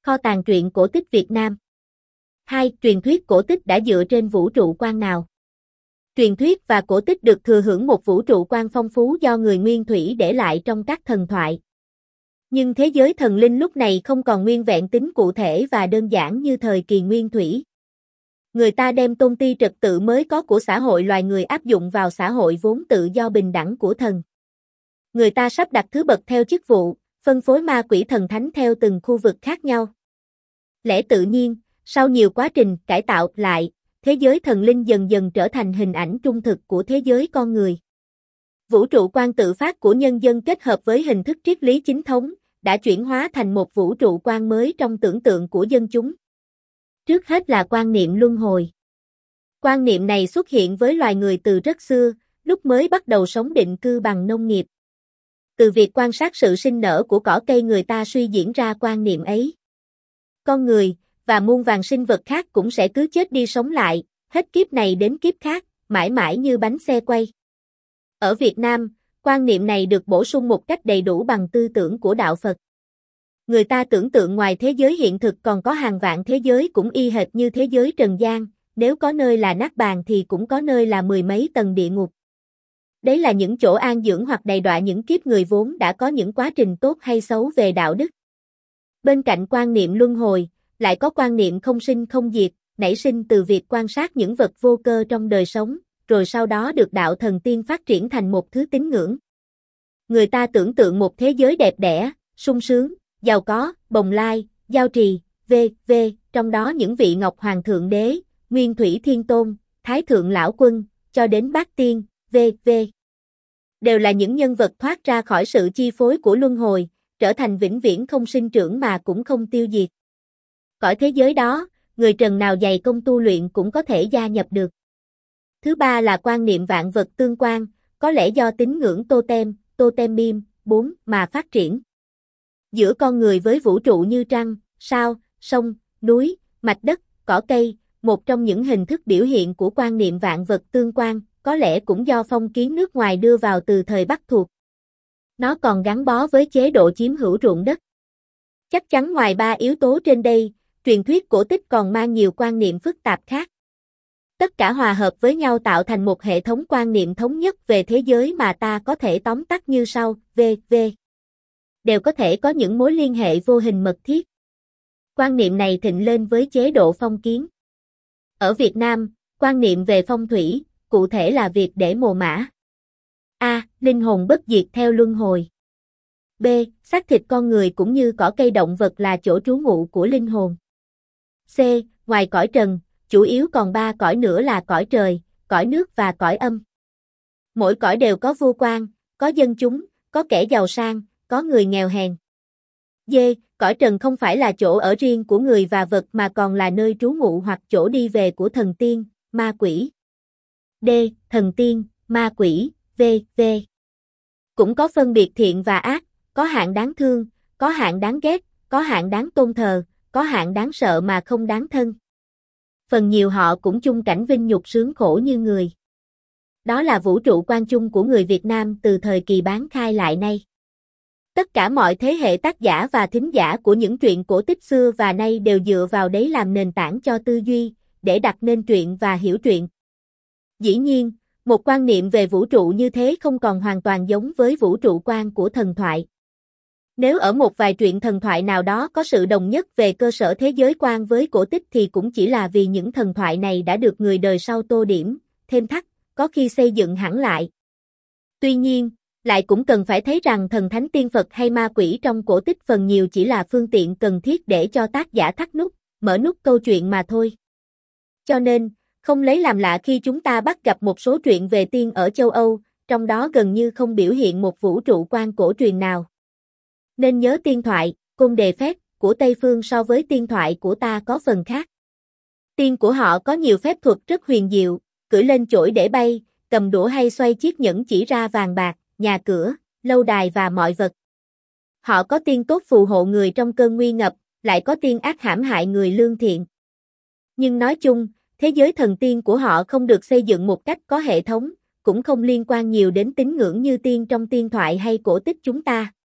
Kho tàng truyện cổ tích Việt Nam. 2. Truyền thuyết cổ tích đã dựa trên vũ trụ quan nào? Truyền thuyết và cổ tích được thừa hưởng một vũ trụ quan phong phú do người nguyên thủy để lại trong các thần thoại. Nhưng thế giới thần linh lúc này không còn nguyên vẹn tính cụ thể và đơn giản như thời kỳ nguyên thủy. Người ta đem tôn ti trật tự mới có của xã hội loài người áp dụng vào xã hội vốn tự do bình đẳng của thần. Người ta sắp đặt thứ bậc theo chức vụ, phân phối ma quỷ thần thánh theo từng khu vực khác nhau. Lẽ tự nhiên, sau nhiều quá trình cải tạo lại, thế giới thần linh dần dần trở thành hình ảnh trung thực của thế giới con người. Vũ trụ quan tự phát của nhân dân kết hợp với hình thức triết lý chính thống, đã chuyển hóa thành một vũ trụ quan mới trong tưởng tượng của dân chúng. Trước hết là quan niệm luân hồi. Quan niệm này xuất hiện với loài người từ rất xưa, lúc mới bắt đầu sống định cư bằng nông nghiệp. Từ việc quan sát sự sinh nở của cỏ cây người ta suy diễn ra quan niệm ấy. Con người, và muôn vàn sinh vật khác cũng sẽ cứ chết đi sống lại, hết kiếp này đến kiếp khác, mãi mãi như bánh xe quay. Ở Việt Nam, quan niệm này được bổ sung một cách đầy đủ bằng tư tưởng của Đạo Phật. Người ta tưởng tượng ngoài thế giới hiện thực còn có hàng vạn thế giới cũng y hệt như thế giới trần gian, nếu có nơi là nát bàn thì cũng có nơi là mười mấy tầng địa ngục. Đấy là những chỗ an dưỡng hoặc đầy đọa những kiếp người vốn đã có những quá trình tốt hay xấu về đạo đức. Bên cạnh quan niệm luân hồi, lại có quan niệm không sinh không diệt, nảy sinh từ việc quan sát những vật vô cơ trong đời sống, rồi sau đó được đạo thần tiên phát triển thành một thứ tín ngưỡng. Người ta tưởng tượng một thế giới đẹp đẽ, sung sướng, giàu có, bồng lai, giao trì, v.v. Trong đó những vị Ngọc Hoàng Thượng Đế, Nguyên Thủy Thiên Tôn, Thái Thượng Lão Quân, cho đến Bát Tiên, v.v. đều là những nhân vật thoát ra khỏi sự chi phối của luân hồi, trở thành vĩnh viễn không sinh trưởng mà cũng không tiêu diệt. Cõi thế giới đó, người trần nào dày công tu luyện cũng có thể gia nhập được. Thứ ba là quan niệm vạn vật tương quan, có lẽ do tín ngưỡng totem, 4 mà phát triển. Giữa con người với vũ trụ như trăng, sao, sông, núi, mạch đất, cỏ cây, một trong những hình thức biểu hiện của quan niệm vạn vật tương quan, có lẽ cũng do phong kiến nước ngoài đưa vào từ thời Bắc thuộc. Nó còn gắn bó với chế độ chiếm hữu ruộng đất. Chắc chắn ngoài ba yếu tố trên đây, truyền thuyết cổ tích còn mang nhiều quan niệm phức tạp khác. Tất cả hòa hợp với nhau tạo thành một hệ thống quan niệm thống nhất về thế giới mà ta có thể tóm tắt như sau, v.v. đều có thể có những mối liên hệ vô hình mật thiết. Quan niệm này thịnh lên với chế độ phong kiến. Ở Việt Nam, quan niệm về phong thủy, cụ thể là việc để mồ mả. A. Linh hồn bất diệt theo luân hồi. B. Xác thịt con người cũng như cỏ cây động vật là chỗ trú ngụ của linh hồn. C. Ngoài cõi trần, chủ yếu còn ba cõi nữa là cõi trời, cõi nước và cõi âm. Mỗi cõi đều có vua quan, có dân chúng, có kẻ giàu sang, có người nghèo hèn. D. Cõi trần không phải là chỗ ở riêng của người và vật mà còn là nơi trú ngụ hoặc chỗ đi về của thần tiên, ma quỷ. D. Thần tiên, ma quỷ, v.v. cũng có phân biệt thiện và ác, có hạng đáng thương, có hạng đáng ghét, có hạng đáng tôn thờ, có hạng đáng sợ mà không đáng thân. Phần nhiều họ cũng chung cảnh vinh nhục sướng khổ như người. Đó là vũ trụ quan chung của người Việt Nam từ thời kỳ bán khai lại nay. Tất cả mọi thế hệ tác giả và thính giả của những truyện cổ tích xưa và nay đều dựa vào đấy làm nền tảng cho tư duy, để đặt nên truyện và hiểu truyện. Dĩ nhiên, một quan niệm về vũ trụ như thế không còn hoàn toàn giống với vũ trụ quan của thần thoại. Nếu ở một vài truyện thần thoại nào đó có sự đồng nhất về cơ sở thế giới quan với cổ tích thì cũng chỉ là vì những thần thoại này đã được người đời sau tô điểm, thêm thắt, có khi xây dựng hẳn lại. Tuy nhiên, lại cũng cần phải thấy rằng thần thánh tiên Phật hay ma quỷ trong cổ tích phần nhiều chỉ là phương tiện cần thiết để cho tác giả thắt nút, mở nút câu chuyện mà thôi. Cho nên, không lấy làm lạ khi chúng ta bắt gặp một số truyện về tiên ở châu Âu, trong đó gần như không biểu hiện một vũ trụ quan cổ truyền nào. Nên nhớ tiên thoại, Côn Đề Phép của Tây Phương so với tiên thoại của ta có phần khác. Tiên của họ có nhiều phép thuật rất huyền diệu, cưỡi lên chổi để bay, cầm đũa hay xoay chiếc nhẫn chỉ ra vàng bạc, nhà cửa, lâu đài và mọi vật. Họ có tiên tốt phù hộ người trong cơn nguy ngập, lại có tiên ác hãm hại người lương thiện. Nhưng nói chung, thế giới thần tiên của họ không được xây dựng một cách có hệ thống, cũng không liên quan nhiều đến tín ngưỡng như tiên trong tiên thoại hay cổ tích chúng ta.